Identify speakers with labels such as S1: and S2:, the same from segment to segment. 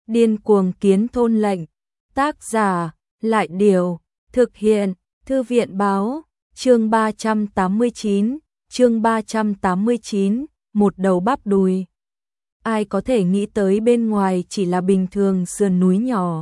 S1: Điên cuồng kiến thôn lệnh. Tác giả, Lại Điều, thực hiện, Thư viện Báo, chương 389, một đầu bắp đùi. Ai có thể nghĩ tới bên ngoài chỉ là bình thường sườn núi nhỏ.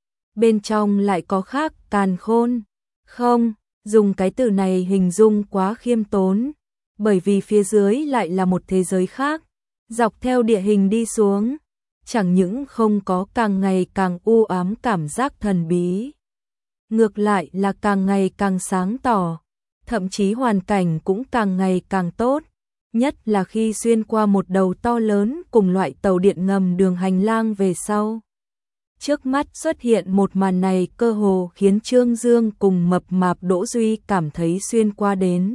S1: Bên trong lại có khác càn khôn. Không, dùng cái từ này hình dung quá khiêm tốn, bởi vì phía dưới lại là một thế giới khác. Dọc theo địa hình đi xuống, chẳng những không có càng ngày càng u ám cảm giác thần bí, ngược lại là càng ngày càng sáng tỏ, thậm chí hoàn cảnh cũng càng ngày càng tốt, nhất là khi xuyên qua một đầu to lớn cùng loại tàu điện ngầm đường hành lang về sau. Trước mắt xuất hiện một màn này cơ hồ khiến Trương Dương cùng mập mạp Đỗ Duy cảm thấy xuyên qua đến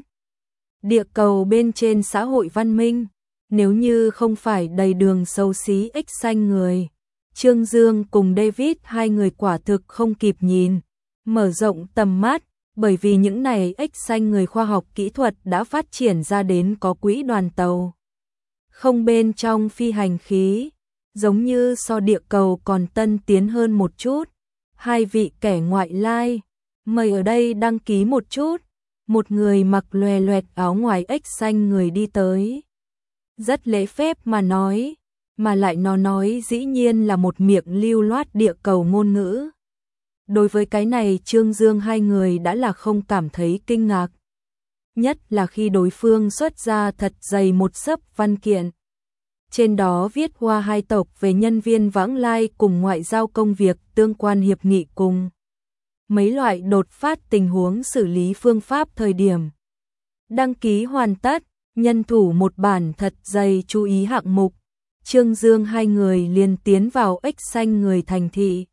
S1: địa cầu bên trên xã hội văn minh. Nếu như không phải đầy đường xấu xí ích xanh người, Trương Dương cùng David hai người quả thực không kịp nhìn, mở rộng tầm mắt, bởi vì những này ích xanh người khoa học kỹ thuật đã phát triển ra đến có quỹ đoàn tàu. Không bên trong phi hành khí, giống như so địa cầu còn tân tiến hơn một chút. Hai vị kẻ ngoại lai, mời ở đây đăng ký một chút. Một người mặc loè loẹt áo ngoài ếch xanh người đi tới. Rất lễ phép mà nói, mà lại nó nói dĩ nhiên là một miệng lưu loát địa cầu ngôn ngữ. Đối với cái này Trương Dương hai người đã là không cảm thấy kinh ngạc. Nhất là khi đối phương xuất ra thật dày một xấp văn kiện. Trên đó viết qua hai tộc về nhân viên vãng lai cùng ngoại giao công việc tương quan hiệp nghị cùng mấy loại đột phát tình huống xử lý phương pháp thời điểm. Đăng ký hoàn tất, nhân thủ một bản thật dày chú ý hạng mục. Trương Dương hai người liền tiến vào ếch xanh người thành thị.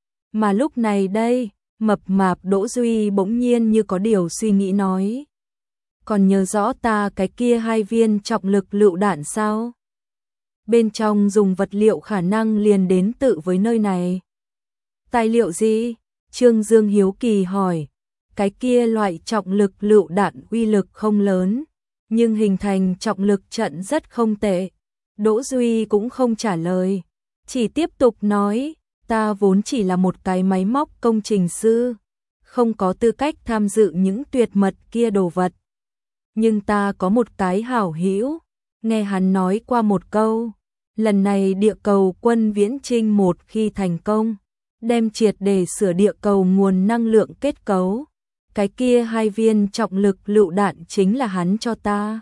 S1: Mà lúc này đây, mập mạp Đỗ Duy bỗng nhiên như có điều suy nghĩ nói. Còn nhớ rõ ta cái kia 2 viên trọng lực lựu đạn sao? Bên trong dùng vật liệu khả năng liền đến tự với nơi này. Tài liệu gì? Trương Dương hiếu kỳ hỏi. Cái kia loại trọng lực lựu đạn uy lực không lớn, nhưng hình thành trọng lực trận rất không tệ. Đỗ Duy cũng không trả lời, chỉ tiếp tục nói, ta vốn chỉ là một cái máy móc công trình sư, không có tư cách tham dự những tuyệt mật kia đồ vật. Nhưng ta có một cái hảo hữu, nghe hắn nói qua một câu, lần này địa cầu quân viễn trinh một khi thành công, đem triệt để sửa địa cầu nguồn năng lượng kết cấu. Cái kia 2 viên trọng lực lựu đạn chính là hắn cho ta.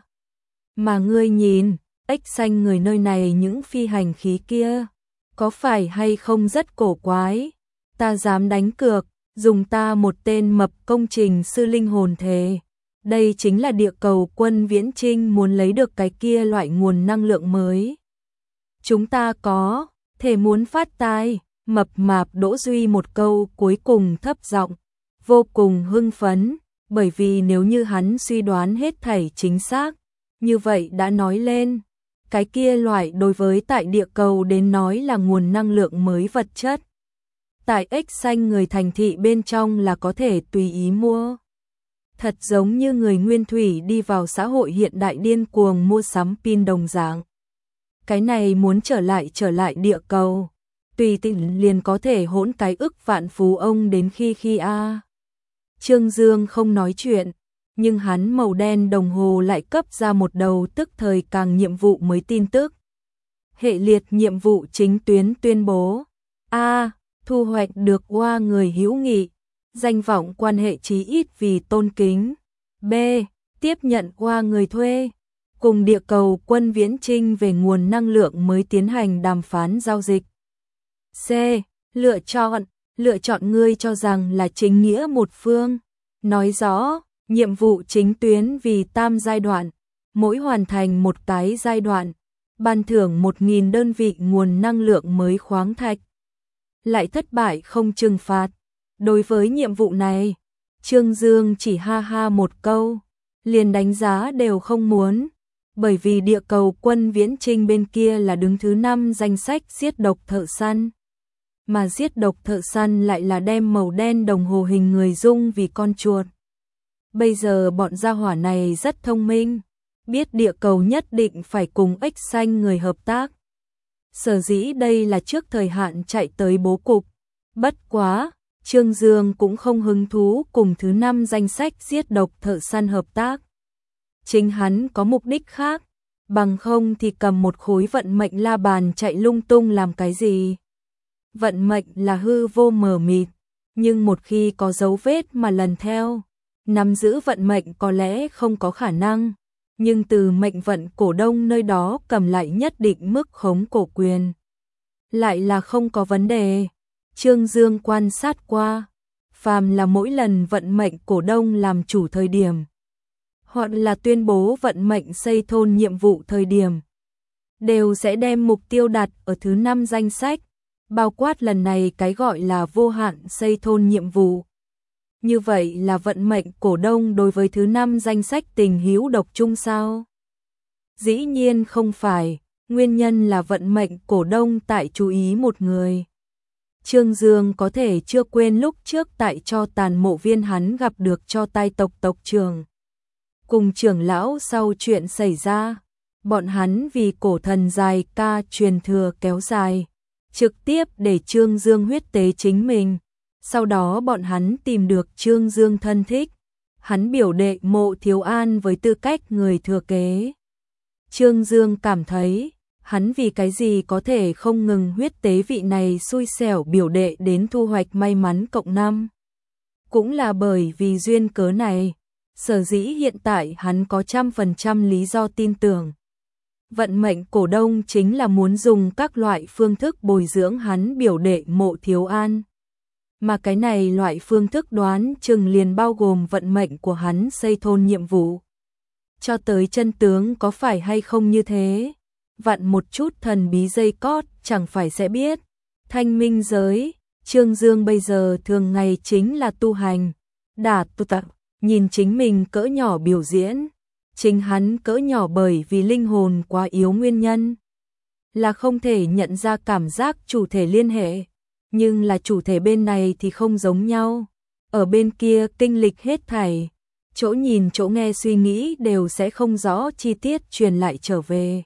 S1: Mà ngươi nhìn, ếch xanh người nơi này những phi hành khí kia, có phải hay không rất cổ quái? Ta dám đánh cược, dùng ta một tên mập công trình sư linh hồn thề. Đây chính là địa cầu quân viễn trinh muốn lấy được cái kia loại nguồn năng lượng mới. Chúng ta có, thể muốn phát tài, mập mạp Đỗ Duy một câu cuối cùng thấp giọng, vô cùng hưng phấn, bởi vì nếu như hắn suy đoán hết thảy chính xác, như vậy đã nói lên, cái kia loại đối với tại địa cầu đến nói là nguồn năng lượng mới vật chất. Tại ếch xanh người thành thị bên trong là có thể tùy ý mua. Thật giống như người nguyên thủy đi vào xã hội hiện đại điên cuồng mua sắm pin đồng dạng. Cái này muốn trở lại địa cầu, tùy tiện liền có thể hỗn cái ức vạn phú ông đến khi a. Trương Dương không nói chuyện, nhưng hắn màu đen đồng hồ lại cấp ra một đầu tức thời càng nhiệm vụ mới tin tức. Hệ liệt nhiệm vụ chính tuyến tuyên bố: A. Thu hoạch được qua người hữu nghị, danh vọng quan hệ chí ít vì tôn kính. B. Tiếp nhận qua người thuê, cùng địa cầu quân viễn trinh về nguồn năng lượng mới tiến hành đàm phán giao dịch. C. Lựa chọn ngươi cho rằng là chính nghĩa một phương. Nói rõ, nhiệm vụ chính tuyến vì 3 giai đoạn, mỗi hoàn thành một cái giai đoạn, ban thưởng 1.000 đơn vị nguồn năng lượng mới khoáng thạch. Lại thất bại không trừng phạt. Đối với nhiệm vụ này, Trương Dương chỉ ha ha một câu, liền đánh giá đều không muốn, bởi vì địa cầu quân viễn trinh bên kia là đứng thứ 5 danh sách giết độc thợ săn. Mà giết độc thợ săn lại là đem màu đen đồng hồ hình người dung vì con chuột. Bây giờ bọn gia hỏa này rất thông minh, biết địa cầu nhất định phải cùng ếch xanh người hợp tác. Sở dĩ đây là trước thời hạn chạy tới bố cục. Bất quá, Trương Dương cũng không hứng thú cùng thứ 5 danh sách giết độc thợ săn hợp tác. Chính hắn có mục đích khác, bằng không thì cầm một khối vận mệnh la bàn chạy lung tung làm cái gì. Vận mệnh là hư vô mờ mịt, nhưng một khi có dấu vết mà lần theo, nắm giữ vận mệnh có lẽ không có khả năng, nhưng từ mệnh vận cổ đông nơi đó cầm lại nhất định mức khống cổ quyền. Lại là không có vấn đề. Trương Dương quan sát qua, phàm là mỗi lần vận mệnh cổ đông làm chủ thời điểm, hoặc là tuyên bố vận mệnh xây thôn nhiệm vụ thời điểm, đều sẽ đem mục tiêu đặt ở thứ 5 danh sách, bao quát lần này cái gọi là vô hạn xây thôn nhiệm vụ. Như vậy là vận mệnh cổ đông đối với thứ 5 danh sách tình hữu độc chung sao? Dĩ nhiên không phải, nguyên nhân là vận mệnh cổ đông tại chú ý một người. Trương Dương có thể chưa quên lúc trước tại cho tàn mộ viên hắn gặp được cho tai tộc tộc trưởng. Cùng trưởng lão sau chuyện xảy ra, bọn hắn vì cổ thần dài ca truyền thừa kéo dài, trực tiếp để Trương Dương huyết tế chính mình. Sau đó bọn hắn tìm được Trương Dương thân thích, hắn biểu đệ Mộ Thiếu An với tư cách người thừa kế. Trương Dương cảm thấy, hắn vì cái gì có thể không ngừng huyết tế vị này xui xẻo biểu đệ đến thu hoạch may mắn cộng 5. Cũng là bởi vì duyên cớ này, sở dĩ hiện tại hắn có 100% lý do tin tưởng. Vận mệnh cổ đông chính là muốn dùng các loại phương thức bồi dưỡng hắn biểu đệ Mộ Thiếu An. Mà cái này loại phương thức đoán chừng liền bao gồm vận mệnh của hắn xây thôn nhiệm vụ. Cho tới chân tướng có phải hay không như thế, vặn một chút thần bí dây cót chẳng phải sẽ biết. Thanh minh giới, Trương Dương bây giờ thường ngày chính là tu hành, đả tu tập, nhìn chính mình cỡ nhỏ biểu diễn. Chính hắn cỡ nhỏ bởi vì linh hồn quá yếu nguyên nhân, là không thể nhận ra cảm giác chủ thể liên hệ. Nhưng là chủ thể bên này thì không giống nhau. Ở bên kia kinh lịch hết thảy, chỗ nhìn chỗ nghe suy nghĩ đều sẽ không rõ chi tiết truyền lại trở về.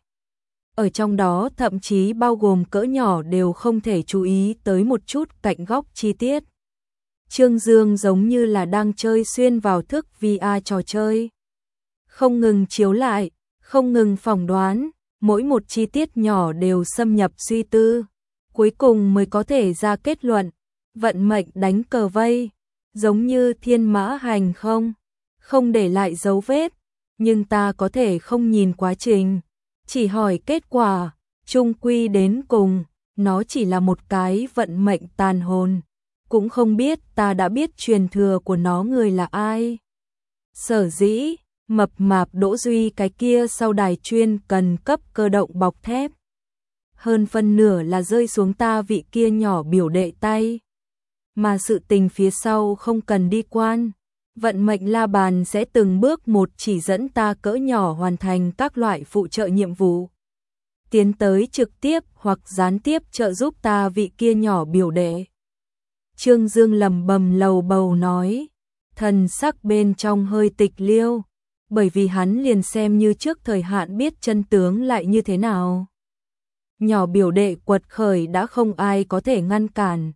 S1: Ở trong đó thậm chí bao gồm cỡ nhỏ đều không thể chú ý tới một chút cạnh góc chi tiết. Trương Dương giống như là đang chơi xuyên vào thức VR trò chơi. Không ngừng chiếu lại, không ngừng phỏng đoán, mỗi một chi tiết nhỏ đều xâm nhập suy tư. Cuối cùng mới có thể ra kết luận, vận mệnh đánh cờ vây, giống như thiên mã hành không để lại dấu vết, nhưng ta có thể không nhìn quá trình, chỉ hỏi kết quả, chung quy đến cùng, nó chỉ là một cái vận mệnh tàn hồn, cũng không biết ta đã biết truyền thừa của nó người là ai. Sở dĩ, mập mạp Đỗ Duy cái kia sau đài chuyên cần cấp cơ động bọc thép. Hơn phân nửa là rơi xuống ta vị kia nhỏ biểu đệ tay. Mà sự tình phía sau không cần đi quan. Vận mệnh la bàn sẽ từng bước một chỉ dẫn ta cỡ nhỏ hoàn thành các loại phụ trợ nhiệm vụ. Tiến tới trực tiếp hoặc gián tiếp trợ giúp ta vị kia nhỏ biểu đệ. Trương Dương lầm bầm lầu bầu nói. Thần sắc bên trong hơi tịch liêu. Bởi vì hắn liền xem như trước thời hạn biết chân tướng lại như thế nào. Nhỏ biểu đệ quật khởi đã không ai có thể ngăn cản.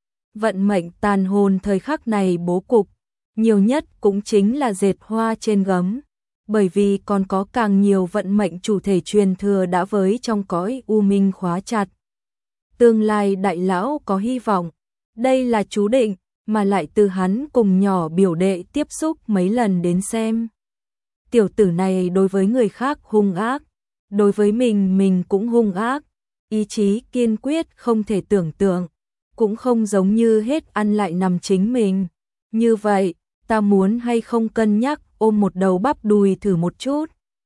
S1: Vận mệnh tàn hồn thời khắc này bố cục, nhiều nhất cũng chính là dệt hoa trên gấm, bởi vì còn có càng nhiều vận mệnh chủ thể truyền thừa đã với trong cõi u minh khóa chặt. Tương lai đại lão có hy vọng, đây là chú định, mà lại từ hắn cùng nhỏ biểu đệ tiếp xúc mấy lần đến xem. Tiểu tử này đối với người khác hung ác, đối với mình cũng hung ác. Ý chí kiên quyết không thể tưởng tượng, cũng không giống như hết ăn lại nằm chính mình. Như vậy, ta muốn hay không cân nhắc ôm một đầu bắp đùi thử một chút.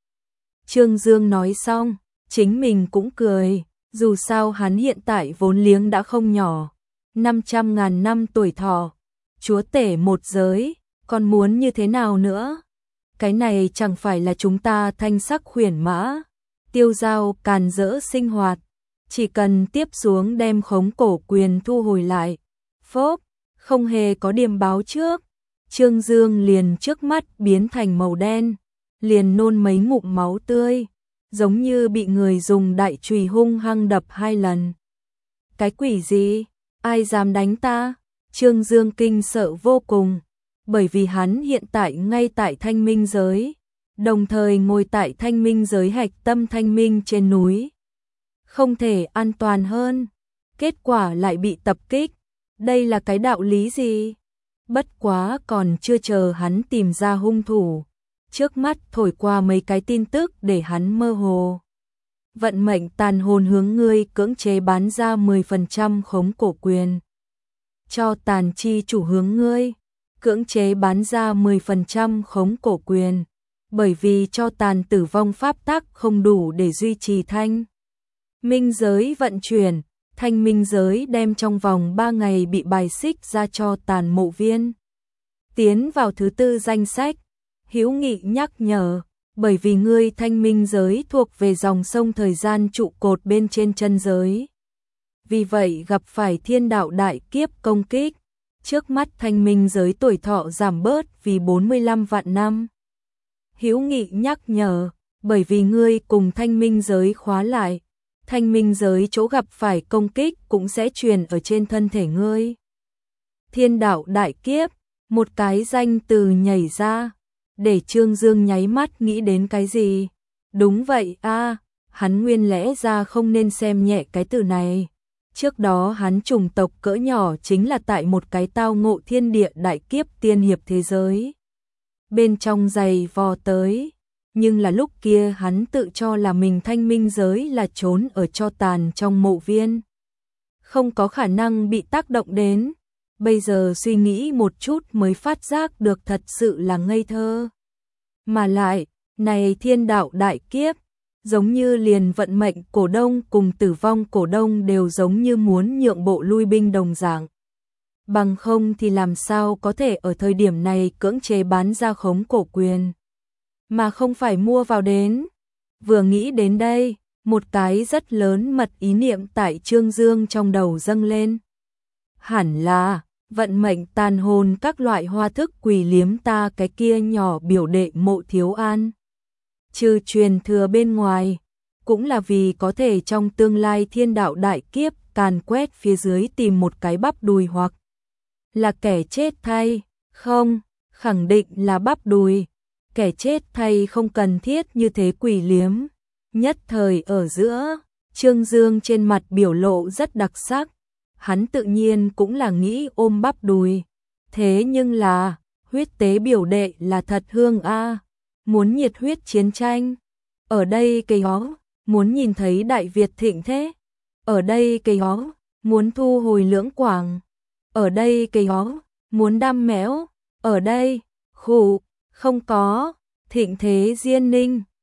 S1: Trương Dương nói xong, chính mình cũng cười, dù sao hắn hiện tại vốn liếng đã không nhỏ. 500.000 năm tuổi thọ, chúa tể một giới, còn muốn như thế nào nữa? Cái này chẳng phải là chúng ta thanh sắc khuyển mã, tiêu dao càn rỡ sinh hoạt. Chỉ cần tiếp xuống đem khống cổ quyền thu hồi lại. Phốp, không hề có điểm báo trước. Trương Dương liền trước mắt biến thành màu đen, liền nôn mấy ngụm máu tươi. giống như bị người dùng đại chùy hung hăng đập 2 lần. Cái quỷ gì? Ai dám đánh ta? Trương Dương kinh sợ vô cùng, bởi vì hắn hiện tại ngay tại Thanh Minh giới, đồng thời ngồi tại Thanh Minh giới hạch tâm Thanh Minh trên núi. Không thể an toàn hơn, kết quả lại bị tập kích. Đây là cái đạo lý gì? Bất quá còn chưa chờ hắn tìm ra hung thủ, trước mắt thổi qua mấy cái tin tức để hắn mơ hồ. Vận mệnh tàn hồn hướng ngươi cưỡng chế bán ra 10% khống cổ quyền. Cho tàn chi chủ hướng ngươi cưỡng chế bán ra 10% khống cổ quyền, bởi vì cho tàn tử vong pháp tắc không đủ để duy trì thanh minh giới vận chuyển. Thanh minh giới đem trong vòng 3 ngày bị bài xích ra cho tàn mộ viên, tiến vào thứ 4 danh sách. Hữu Nghị nhắc nhở, bởi vì ngươi thanh minh giới thuộc về dòng sông thời gian trụ cột bên trên chân giới, vì vậy gặp phải thiên đạo đại kiếp công kích. Trước mắt thanh minh giới tuổi thọ giảm bớt vì 45 vạn năm. Hữu Nghị nhắc nhở, bởi vì ngươi cùng thanh minh giới khóa lại, thanh minh giới chỗ gặp phải công kích cũng sẽ truyền ở trên thân thể ngươi. Thiên đạo đại kiếp, một cái danh từ nhảy ra, để Trương Dương nháy mắt nghĩ đến cái gì? Đúng vậy a, hắn nguyên lẽ ra không nên xem nhẹ cái từ này. Trước đó hắn chủng tộc cỡ nhỏ chính là tại một cái tao ngộ thiên địa đại kiếp tiên hiệp thế giới bên trong giày vò tới, nhưng là lúc kia hắn tự cho là mình thanh minh giới là trốn ở cho tàn trong mộ viên, không có khả năng bị tác động đến. Bây giờ suy nghĩ một chút mới phát giác được thật sự là ngây thơ. Mà lại, này thiên đạo đại kiếp, giống như liền vận mệnh cổ đông cùng tử vong cổ đông đều giống như muốn nhượng bộ lui binh đồng dạng. Bằng không thì làm sao có thể ở thời điểm này cưỡng chế bán ra khống cổ quyền, mà không phải mua vào đến. Vừa nghĩ đến đây, một cái rất lớn mật ý niệm tại Trương Dương trong đầu dâng lên. Hẳn là vận mệnh tàn hồn các loại hoa thức quỷ liếm ta cái kia nhỏ biểu đệ Mộ Thiếu An. Trừ truyền thừa bên ngoài, cũng là vì có thể trong tương lai thiên đạo đại kiếp càn quét phía dưới tìm một cái bắp đùi hoặc là kẻ chết thay. Không, khẳng định là bắp đùi. Kẻ chết thay không cần thiết như thế quỷ liếm. Nhất thời ở giữa, Trương Dương trên mặt biểu lộ rất đặc sắc. Hắn tự nhiên cũng là nghĩ ôm bắp đùi. Thế nhưng là, huyết tế biểu đệ là thật hương a, muốn nhiệt huyết chiến tranh. Ở đây cây ó, muốn nhìn thấy Đại Việt thịnh thế. Ở đây cây ó, muốn thu hồi Lưỡng Quảng. Ở đây cây ó, muốn đam méo. Ở đây, khủ, không có, thịnh thế Diên Ninh.